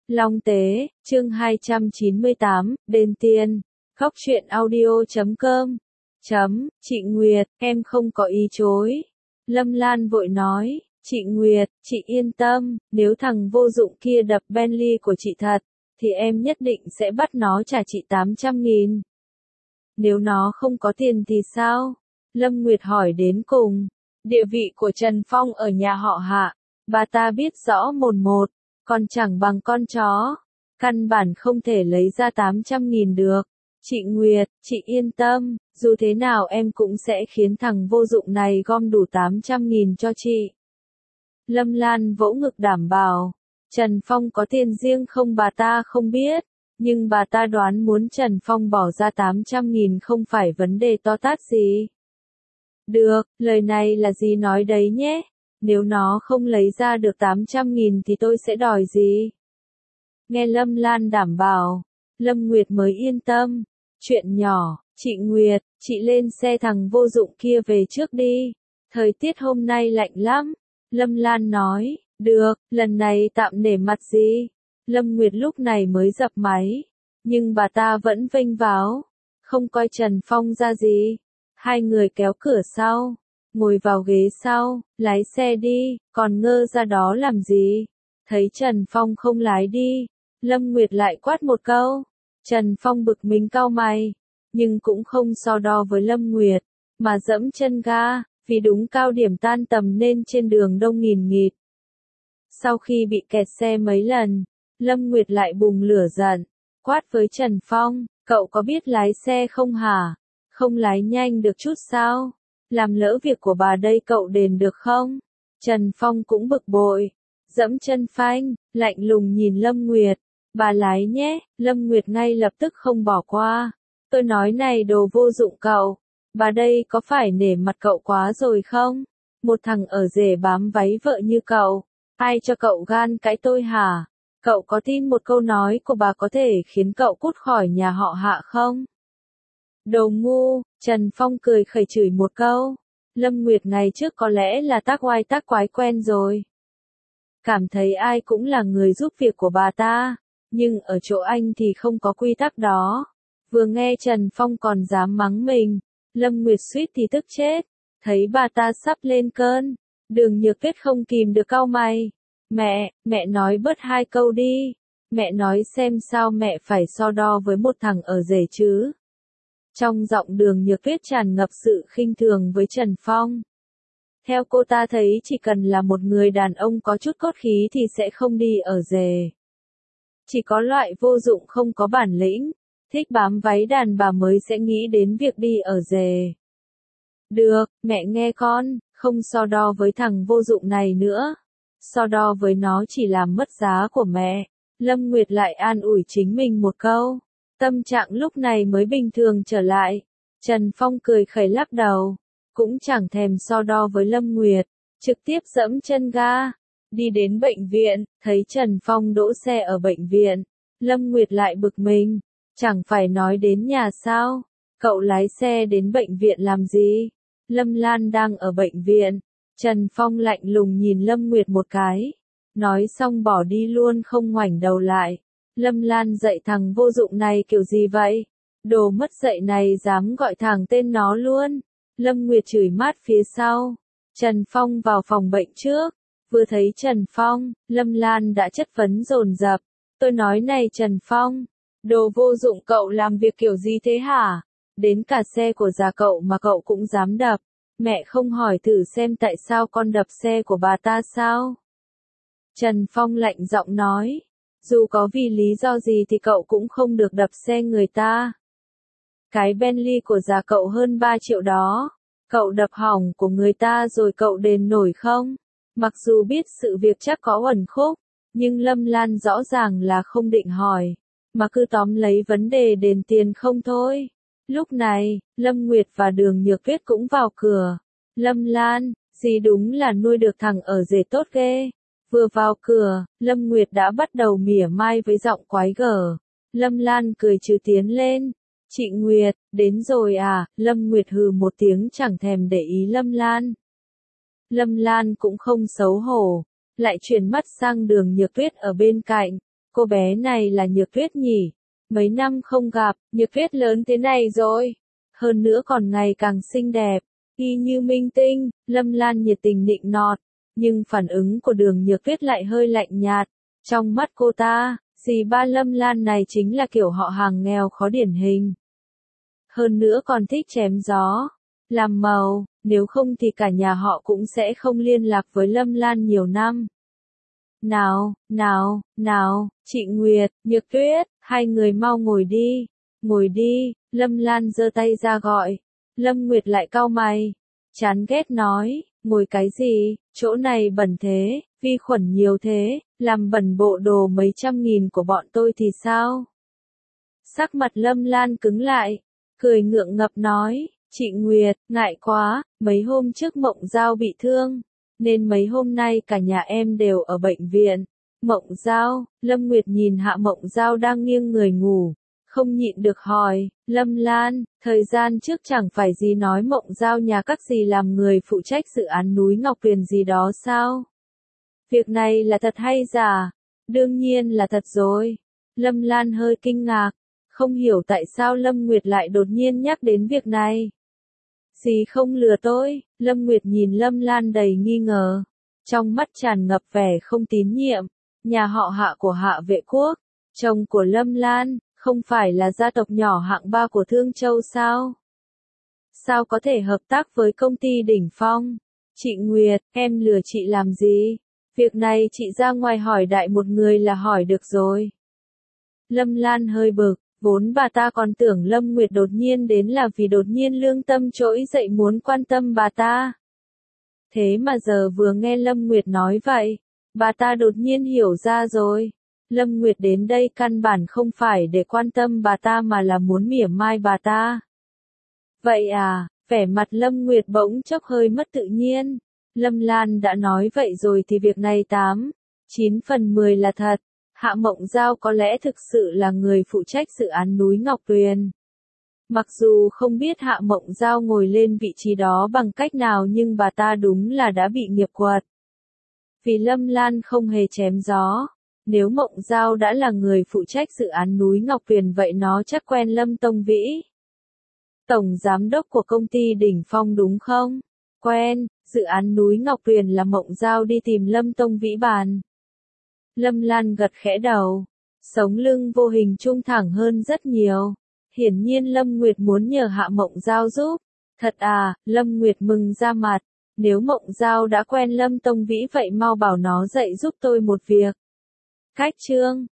Long Tế, chương 298, Đền Tiền. Khóc chuyện audio.com. Chị Nguyệt, em không có ý chối. Lâm Lan vội nói, chị Nguyệt, chị yên tâm, nếu thằng vô dụng kia đập Bentley của chị thật, thì em nhất định sẽ bắt nó trả chị 800.000. Nếu nó không có tiền thì sao? Lâm Nguyệt hỏi đến cùng. Địa vị của Trần Phong ở nhà họ Hạ, bà ta biết rõ mồn một, còn chẳng bằng con chó. Căn bản không thể lấy ra 800.000 được. Chị Nguyệt, chị yên tâm, dù thế nào em cũng sẽ khiến thằng vô dụng này gom đủ 800.000 cho chị. Lâm Lan vỗ ngực đảm bảo. Trần Phong có tiền riêng không bà ta không biết, nhưng bà ta đoán muốn Trần Phong bỏ ra 800.000 không phải vấn đề to tát gì. Được, lời này là gì nói đấy nhé. Nếu nó không lấy ra được 800.000 thì tôi sẽ đòi gì? Nghe Lâm Lan đảm bảo, Lâm Nguyệt mới yên tâm. Chuyện nhỏ, chị Nguyệt, chị lên xe thằng vô dụng kia về trước đi. Thời tiết hôm nay lạnh lắm. Lâm Lan nói, được, lần này tạm nể mặt gì. Lâm Nguyệt lúc này mới dập máy. Nhưng bà ta vẫn vênh váo, không coi Trần Phong ra gì. Hai người kéo cửa sau, ngồi vào ghế sau, lái xe đi, còn ngơ ra đó làm gì? Thấy Trần Phong không lái đi, Lâm Nguyệt lại quát một câu. Trần Phong bực mình cau mày, nhưng cũng không so đo với Lâm Nguyệt, mà dẫm chân ga, vì đúng cao điểm tan tầm nên trên đường đông nghìn nghịt. Sau khi bị kẹt xe mấy lần, Lâm Nguyệt lại bùng lửa giận, quát với Trần Phong, cậu có biết lái xe không hả? Không lái nhanh được chút sao? Làm lỡ việc của bà đây cậu đền được không? Trần Phong cũng bực bội, dẫm chân phanh, lạnh lùng nhìn Lâm Nguyệt. Bà lái nhé, Lâm Nguyệt ngay lập tức không bỏ qua. Tôi nói này đồ vô dụng cậu, bà đây có phải nể mặt cậu quá rồi không? Một thằng ở rể bám váy vợ như cậu, ai cho cậu gan cãi tôi hả? Cậu có tin một câu nói của bà có thể khiến cậu cút khỏi nhà họ Hạ không? Đồ ngu, Trần Phong cười khẩy chửi một câu. Lâm Nguyệt ngày trước có lẽ là tác oai tác quái quen rồi. Cảm thấy ai cũng là người giúp việc của bà ta, nhưng ở chỗ anh thì không có quy tắc đó. Vừa nghe Trần Phong còn dám mắng mình, Lâm Nguyệt suýt thì tức chết. Thấy bà ta sắp lên cơn, Đường Nhược Tuyết không kìm được cau mày. Mẹ nói bớt hai câu đi. Mẹ nói xem sao mẹ phải so đo với một thằng ở rể chứ. Trong giọng Đường Nhược Tuyết tràn ngập sự khinh thường với Trần Phong. Theo cô ta thấy chỉ cần là một người đàn ông có chút cốt khí thì sẽ không đi ở rể. Chỉ có loại vô dụng không có bản lĩnh, thích bám váy đàn bà mới sẽ nghĩ đến việc đi ở rể. Được, mẹ nghe con, không so đo với thằng vô dụng này nữa. So đo với nó chỉ làm mất giá của mẹ. Lâm Nguyệt lại an ủi chính mình một câu. Tâm trạng lúc này mới bình thường trở lại. Trần Phong cười khẩy lắc đầu, cũng chẳng thèm so đo với Lâm Nguyệt, trực tiếp dẫm chân ga. Đi đến bệnh viện, thấy Trần Phong đỗ xe ở bệnh viện. Lâm Nguyệt lại bực mình, chẳng phải nói đến nhà sao? Cậu lái xe đến bệnh viện làm gì? Lâm Lan đang ở bệnh viện. Trần Phong lạnh lùng nhìn Lâm Nguyệt một cái, nói xong bỏ đi luôn không ngoảnh đầu lại. Lâm Lan dạy thằng vô dụng này kiểu gì vậy? Đồ mất dạy này dám gọi thẳng tên nó luôn. Lâm Nguyệt chửi mát phía sau. Trần Phong vào phòng bệnh trước. Vừa thấy Trần Phong, Lâm Lan đã chất vấn dồn dập. Tôi nói này Trần Phong, đồ vô dụng cậu làm việc kiểu gì thế hả? Đến cả xe của già cậu mà cậu cũng dám đập. Mẹ không hỏi thử xem tại sao con đập xe của bà ta sao? Trần Phong lạnh giọng nói. Dù có vì lý do gì thì cậu cũng không được đập xe người ta. Cái Bentley của già cậu hơn 3 triệu đó. Cậu đập hỏng của người ta rồi cậu đền nổi không? Mặc dù biết sự việc chắc có uẩn khúc, nhưng Lâm Lan rõ ràng là không định hỏi, mà cứ tóm lấy vấn đề đền tiền không thôi. Lúc này, Lâm Nguyệt và Đường Nhược Tuyết cũng vào cửa. Lâm Lan, dì đúng là nuôi được thằng ở rể tốt ghê. Vừa vào cửa, Lâm Nguyệt đã bắt đầu mỉa mai với giọng quái gở. Lâm Lan cười trừ tiến lên. Chị Nguyệt, đến rồi à? Lâm Nguyệt hừ một tiếng chẳng thèm để ý Lâm Lan. Lâm Lan cũng không xấu hổ, lại chuyển mắt sang Đường Nhược Tuyết ở bên cạnh. cô bé này là Nhược Tuyết nhỉ? Mấy năm không gặp, Nhược Tuyết lớn thế này rồi. Hơn nữa còn ngày càng xinh đẹp, y như minh tinh, Lâm Lan nhiệt tình nịnh nọt. Nhưng phản ứng của Đường Nhược Tuyết lại hơi lạnh nhạt. Trong mắt cô ta, dì ba Lâm Lan này chính là kiểu họ hàng nghèo khó điển hình. Hơn nữa còn thích chém gió, làm màu, nếu không thì cả nhà họ cũng sẽ không liên lạc với Lâm Lan nhiều năm. Nào, chị Nguyệt, Nhược Tuyết, hai người mau ngồi đi, Lâm Lan giơ tay ra gọi. Lâm Nguyệt lại cau mày, chán ghét nói, ngồi cái gì, chỗ này bẩn thế, vi khuẩn nhiều thế, làm bẩn bộ đồ mấy trăm nghìn của bọn tôi thì sao? Sắc mặt Lâm Lan cứng lại, cười ngượng ngập nói, chị Nguyệt, ngại quá, mấy hôm trước Mộng Giao bị thương, nên mấy hôm nay cả nhà em đều ở bệnh viện. Mộng Giao, Lâm Nguyệt nhìn Hạ Mộng Giao đang nghiêng người ngủ, không nhịn được hỏi, Lâm Lan, thời gian trước chẳng phải dì nói Mộng Giao nhà các dì làm người phụ trách dự án núi Ngọc Tuyền gì đó sao? Việc này là thật hay giả? Đương nhiên là thật rồi. Lâm Lan hơi kinh ngạc, không hiểu tại sao Lâm Nguyệt lại đột nhiên nhắc đến việc này. Dì không lừa tôi, Lâm Nguyệt nhìn Lâm Lan đầy nghi ngờ, trong mắt tràn ngập vẻ không tín nhiệm. Nhà họ Hạ của Hạ Vệ Quốc, chồng của Lâm Lan, không phải là gia tộc nhỏ hạng ba của Thương Châu sao? Sao có thể hợp tác với công ty đỉnh phong? Chị Nguyệt, em lừa chị làm gì? Việc này chị ra ngoài hỏi đại một người là hỏi được rồi. Lâm Lan hơi bực, vốn bà ta còn tưởng Lâm Nguyệt đột nhiên đến là vì đột nhiên lương tâm trỗi dậy muốn quan tâm bà ta. Thế mà giờ vừa nghe Lâm Nguyệt nói vậy, bà ta đột nhiên hiểu ra rồi. Lâm Nguyệt đến đây căn bản không phải để quan tâm bà ta mà là muốn mỉa mai bà ta. Vậy à, vẻ mặt Lâm Nguyệt bỗng chốc hơi mất tự nhiên. Lâm Lan đã nói vậy rồi thì việc này 9/10 là thật. Hạ Mộng Giao có lẽ thực sự là người phụ trách dự án núi Ngọc Tuyền. Mặc dù không biết Hạ Mộng Giao ngồi lên vị trí đó bằng cách nào nhưng bà ta đúng là đã bị nghiệp quật. Vì Lâm Lan không hề chém gió. Nếu Mộng Giao đã là người phụ trách dự án núi Ngọc Tuyền vậy nó chắc quen Lâm Tông Vĩ. Tổng giám đốc của công ty đỉnh phong đúng không? Quen, dự án núi Ngọc Tuyền là Mộng Giao đi tìm Lâm Tông Vĩ bàn. Lâm Lan gật khẽ đầu, sống lưng vô hình trung thẳng hơn rất nhiều. Hiển nhiên Lâm Nguyệt muốn nhờ Hạ Mộng Giao giúp. Thật à, Lâm Nguyệt mừng ra mặt. Nếu Mộng Giao đã quen Lâm Tông Vĩ vậy mau bảo nó dậy giúp tôi một việc. Cách chương